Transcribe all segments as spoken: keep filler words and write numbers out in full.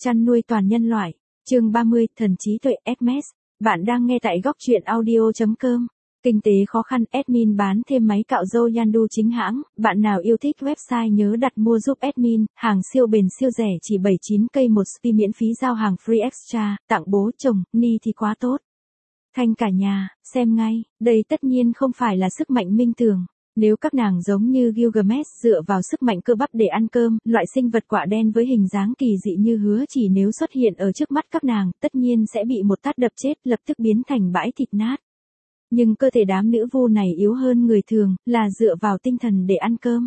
Chăn nuôi toàn nhân loại. Chương ba mươi, thần trí tuệ Hermes. Bạn đang nghe tại góc truyện audio chấm com. Kinh tế khó khăn, admin bán thêm máy cạo râu Yandu chính hãng. Bạn nào yêu thích website nhớ đặt mua giúp admin, hàng siêu bền siêu rẻ chỉ bảy mươi chín cây một spi miễn phí giao hàng free extra, tặng bố chồng, ni thì quá tốt. Thanh cả nhà, xem ngay, đây tất nhiên không phải là sức mạnh minh tường. Nếu các nàng giống như Gilgamesh dựa vào sức mạnh cơ bắp để ăn cơm, loại sinh vật quạ đen với hình dáng kỳ dị như hứa chỉ nếu xuất hiện ở trước mắt các nàng, tất nhiên sẽ bị một tát đập chết, lập tức biến thành bãi thịt nát. Nhưng cơ thể đám nữ vu này yếu hơn người thường, là dựa vào tinh thần để ăn cơm.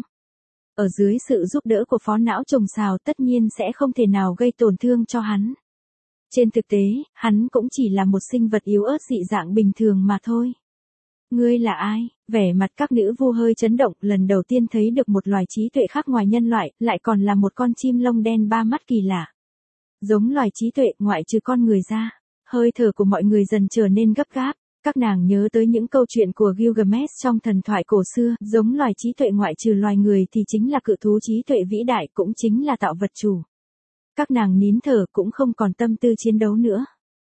Ở dưới sự giúp đỡ của phó não trùng xào tất nhiên sẽ không thể nào gây tổn thương cho hắn. Trên thực tế, hắn cũng chỉ là một sinh vật yếu ớt dị dạng bình thường mà thôi. Ngươi là ai? Vẻ mặt các nữ vu hơi chấn động, lần đầu tiên thấy được một loài trí tuệ khác ngoài nhân loại, lại còn là một con chim lông đen ba mắt kỳ lạ. Giống loài trí tuệ ngoại trừ con người ra, hơi thở của mọi người dần trở nên gấp gáp. Các nàng nhớ tới những câu chuyện của Gilgamesh trong thần thoại cổ xưa, giống loài trí tuệ ngoại trừ loài người thì chính là cự thú trí tuệ vĩ đại, cũng chính là tạo vật chủ. Các nàng nín thở cũng không còn tâm tư chiến đấu nữa.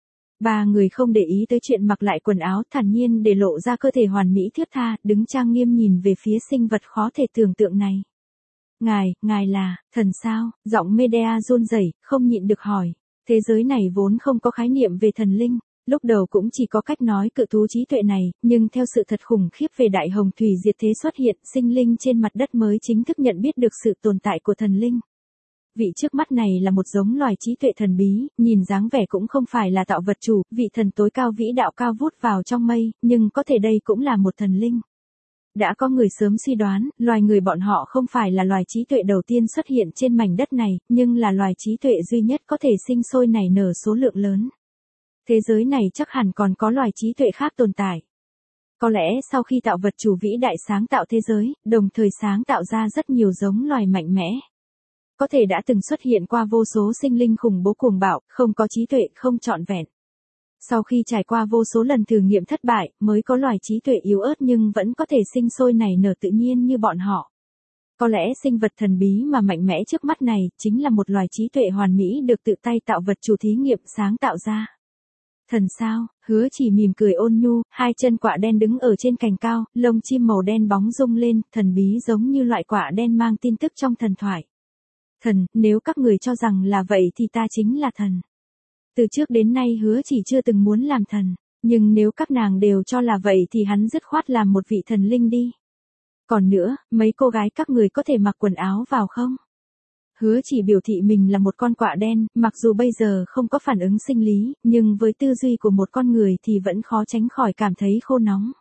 Ba người không để ý tới chuyện mặc lại quần áo, thản nhiên để lộ ra cơ thể hoàn mỹ thướt tha, đứng trang nghiêm nhìn về phía sinh vật khó thể tưởng tượng này. Ngài, ngài là, thần sao? Giọng Medea run rẩy, không nhịn được hỏi. Thế giới này vốn không có khái niệm về thần linh, lúc đầu cũng chỉ có cách nói cự thú trí tuệ này, nhưng theo sự thật khủng khiếp về đại hồng thủy diệt thế xuất hiện, sinh linh trên mặt đất mới chính thức nhận biết được sự tồn tại của thần linh. Vị trước mắt này là một giống loài trí tuệ thần bí, nhìn dáng vẻ cũng không phải là tạo vật chủ, vị thần tối cao vĩ đạo cao vút vào trong mây, nhưng có thể đây cũng là một thần linh. Đã có người sớm suy đoán, loài người bọn họ không phải là loài trí tuệ đầu tiên xuất hiện trên mảnh đất này, nhưng là loài trí tuệ duy nhất có thể sinh sôi nảy nở số lượng lớn. Thế giới này chắc hẳn còn có loài trí tuệ khác tồn tại. Có lẽ sau khi tạo vật chủ vĩ đại sáng tạo thế giới, đồng thời sáng tạo ra rất nhiều giống loài mạnh mẽ. Có thể đã từng xuất hiện qua vô số sinh linh khủng bố cuồng bạo, không có trí tuệ, không trọn vẹn. Sau khi trải qua vô số lần thử nghiệm thất bại, mới có loài trí tuệ yếu ớt nhưng vẫn có thể sinh sôi nảy nở tự nhiên như bọn họ. Có lẽ sinh vật thần bí mà mạnh mẽ trước mắt này, chính là một loài trí tuệ hoàn mỹ được tự tay tạo vật chủ thí nghiệm sáng tạo ra. Thần sao? Hứa chỉ mỉm cười ôn nhu, hai chân quạ đen đứng ở trên cành cao, lông chim màu đen bóng rung lên, thần bí giống như loại quạ đen mang tin tức trong thần thoại. Thần, nếu các người cho rằng là vậy thì ta chính là thần. Từ trước đến nay hứa chỉ chưa từng muốn làm thần, nhưng nếu các nàng đều cho là vậy thì hắn dứt khoát làm một vị thần linh đi. Còn nữa, mấy cô gái các người có thể mặc quần áo vào không? Hứa chỉ biểu thị mình là một con quạ đen, mặc dù bây giờ không có phản ứng sinh lý, nhưng với tư duy của một con người thì vẫn khó tránh khỏi cảm thấy khô nóng.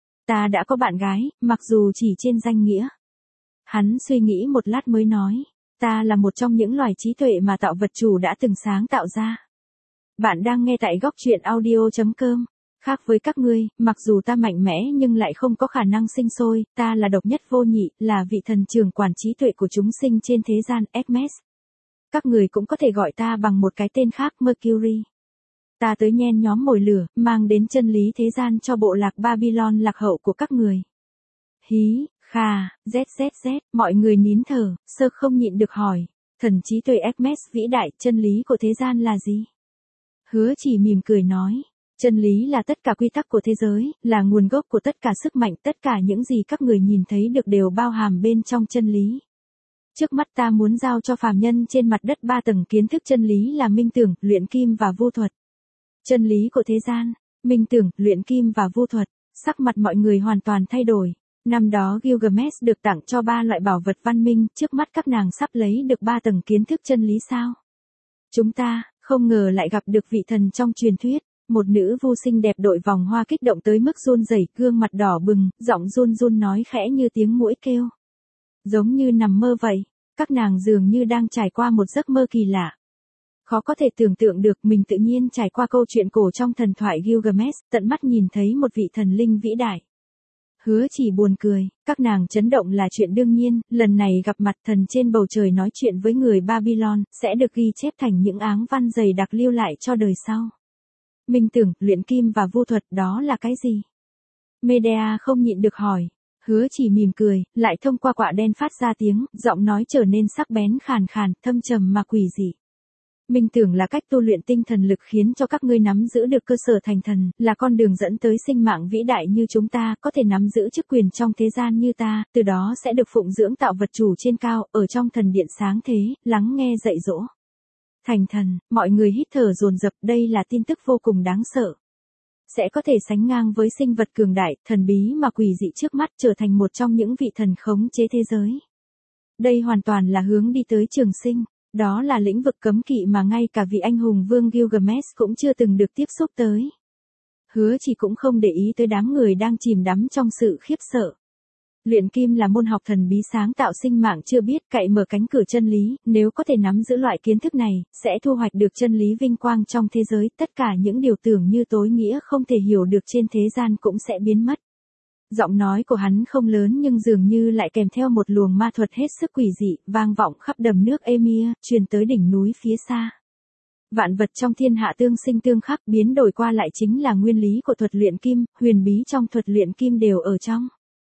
Ta đã có bạn gái, mặc dù chỉ trên danh nghĩa. Hắn suy nghĩ một lát mới nói. Ta là một trong những loài trí tuệ mà tạo vật chủ đã từng sáng tạo ra. Bạn đang nghe tại góc truyện audio chấm com. Khác với các ngươi, mặc dù ta mạnh mẽ nhưng lại không có khả năng sinh sôi, ta là độc nhất vô nhị, là vị thần trưởng quản trí tuệ của chúng sinh trên thế gian, Hermes. Các người cũng có thể gọi ta bằng một cái tên khác, Mercury. Ta tới nhen nhóm mồi lửa, mang đến chân lý thế gian cho bộ lạc Babylon lạc hậu của các người. Hí. Khà, zzz, mọi người nín thở, sơ không nhịn được hỏi, thần trí tuệ Hermes vĩ đại, chân lý của thế gian là gì? Hứa chỉ mỉm cười nói, chân lý là tất cả quy tắc của thế giới, là nguồn gốc của tất cả sức mạnh, tất cả những gì các người nhìn thấy được đều bao hàm bên trong chân lý. Trước mắt ta muốn giao cho phàm nhân trên mặt đất ba tầng kiến thức chân lý là minh tưởng, luyện kim và vu thuật. Chân lý của thế gian, minh tưởng, luyện kim và vu thuật, sắc mặt mọi người hoàn toàn thay đổi. Năm đó Gilgamesh được tặng cho ba loại bảo vật văn minh, trước mắt các nàng sắp lấy được ba tầng kiến thức chân lý sao? Chúng ta, không ngờ lại gặp được vị thần trong truyền thuyết, một nữ vu xinh đẹp đội vòng hoa kích động tới mức run rẩy, gương mặt đỏ bừng, giọng run run nói khẽ như tiếng muỗi kêu. Giống như nằm mơ vậy, các nàng dường như đang trải qua một giấc mơ kỳ lạ. Khó có thể tưởng tượng được mình tự nhiên trải qua câu chuyện cổ trong thần thoại Gilgamesh, tận mắt nhìn thấy một vị thần linh vĩ đại. Hứa chỉ buồn cười, các nàng chấn động là chuyện đương nhiên, lần này gặp mặt thần trên bầu trời nói chuyện với người Babylon, sẽ được ghi chép thành những áng văn dày đặc lưu lại cho đời sau. Minh tưởng, luyện kim và vu thuật đó là cái gì? Medea không nhịn được hỏi. Hứa chỉ mỉm cười, lại thông qua quạ đen phát ra tiếng, giọng nói trở nên sắc bén khàn khàn, thâm trầm mà quỷ dị. Minh tưởng là cách tu luyện tinh thần lực khiến cho các ngươi nắm giữ được cơ sở thành thần, là con đường dẫn tới sinh mạng vĩ đại như chúng ta, có thể nắm giữ chức quyền trong thế gian như ta, từ đó sẽ được phụng dưỡng tạo vật chủ trên cao, ở trong thần điện sáng thế, lắng nghe dạy dỗ. Thành thần, mọi người hít thở dồn dập, đây là tin tức vô cùng đáng sợ. Sẽ có thể sánh ngang với sinh vật cường đại, thần bí mà quỷ dị trước mắt, trở thành một trong những vị thần khống chế thế giới. Đây hoàn toàn là hướng đi tới trường sinh. Đó là lĩnh vực cấm kỵ mà ngay cả vị anh hùng vương Gilgamesh cũng chưa từng được tiếp xúc tới. Hứa Chỉ cũng không để ý tới đám người đang chìm đắm trong sự khiếp sợ. Luyện kim là môn học thần bí sáng tạo sinh mạng chưa biết, cậy mở cánh cửa chân lý, nếu có thể nắm giữ loại kiến thức này, sẽ thu hoạch được chân lý vinh quang trong thế giới, tất cả những điều tưởng như tối nghĩa không thể hiểu được trên thế gian cũng sẽ biến mất. Giọng nói của hắn không lớn nhưng dường như lại kèm theo một luồng ma thuật hết sức quỷ dị, vang vọng khắp đầm nước Emir, truyền tới đỉnh núi phía xa. Vạn vật trong thiên hạ tương sinh tương khắc, biến đổi qua lại chính là nguyên lý của thuật luyện kim, huyền bí trong thuật luyện kim đều ở trong.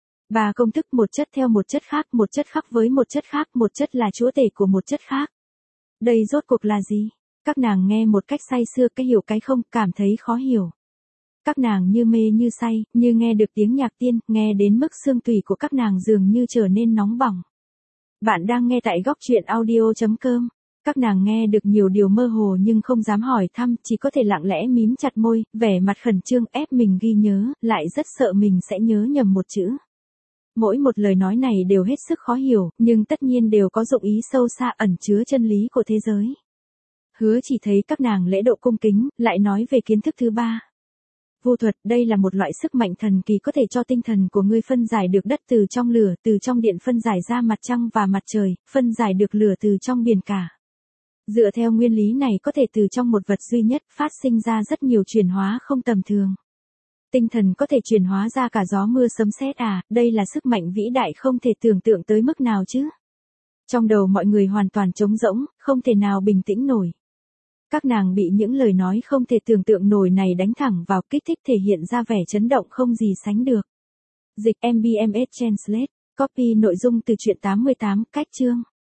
Ba công thức, một chất theo một chất khác, một chất khác với một chất khác, một chất là chúa tể của một chất khác. Đây rốt cuộc là gì? Các nàng nghe một cách say sưa, cái hiểu cái không, cảm thấy khó hiểu. Các nàng như mê như say, như nghe được tiếng nhạc tiên, nghe đến mức xương tủy của các nàng dường như trở nên nóng bỏng. Bạn đang nghe tại góc truyện audio chấm com. Các nàng nghe được nhiều điều mơ hồ nhưng không dám hỏi thăm, chỉ có thể lặng lẽ mím chặt môi, vẻ mặt khẩn trương ép mình ghi nhớ, lại rất sợ mình sẽ nhớ nhầm một chữ. Mỗi một lời nói này đều hết sức khó hiểu, nhưng tất nhiên đều có dụng ý sâu xa ẩn chứa chân lý của thế giới. Hứa Chỉ thấy các nàng lễ độ cung kính, lại nói về kiến thức thứ ba. Vô thuật, đây là một loại sức mạnh thần kỳ có thể cho tinh thần của ngươi phân giải được đất từ trong lửa, từ trong điện phân giải ra mặt trăng và mặt trời, phân giải được lửa từ trong biển cả. Dựa theo nguyên lý này có thể từ trong một vật duy nhất phát sinh ra rất nhiều chuyển hóa không tầm thường. Tinh thần có thể chuyển hóa ra cả gió mưa sấm sét à, đây là sức mạnh vĩ đại không thể tưởng tượng tới mức nào chứ. Trong đầu mọi người hoàn toàn trống rỗng, không thể nào bình tĩnh nổi. Các nàng bị những lời nói không thể tưởng tượng nổi này đánh thẳng vào, kích thích thể hiện ra vẻ chấn động không gì sánh được. Dịch em bê em ét Translate, copy nội dung từ truyện tám mươi tám, cách chương.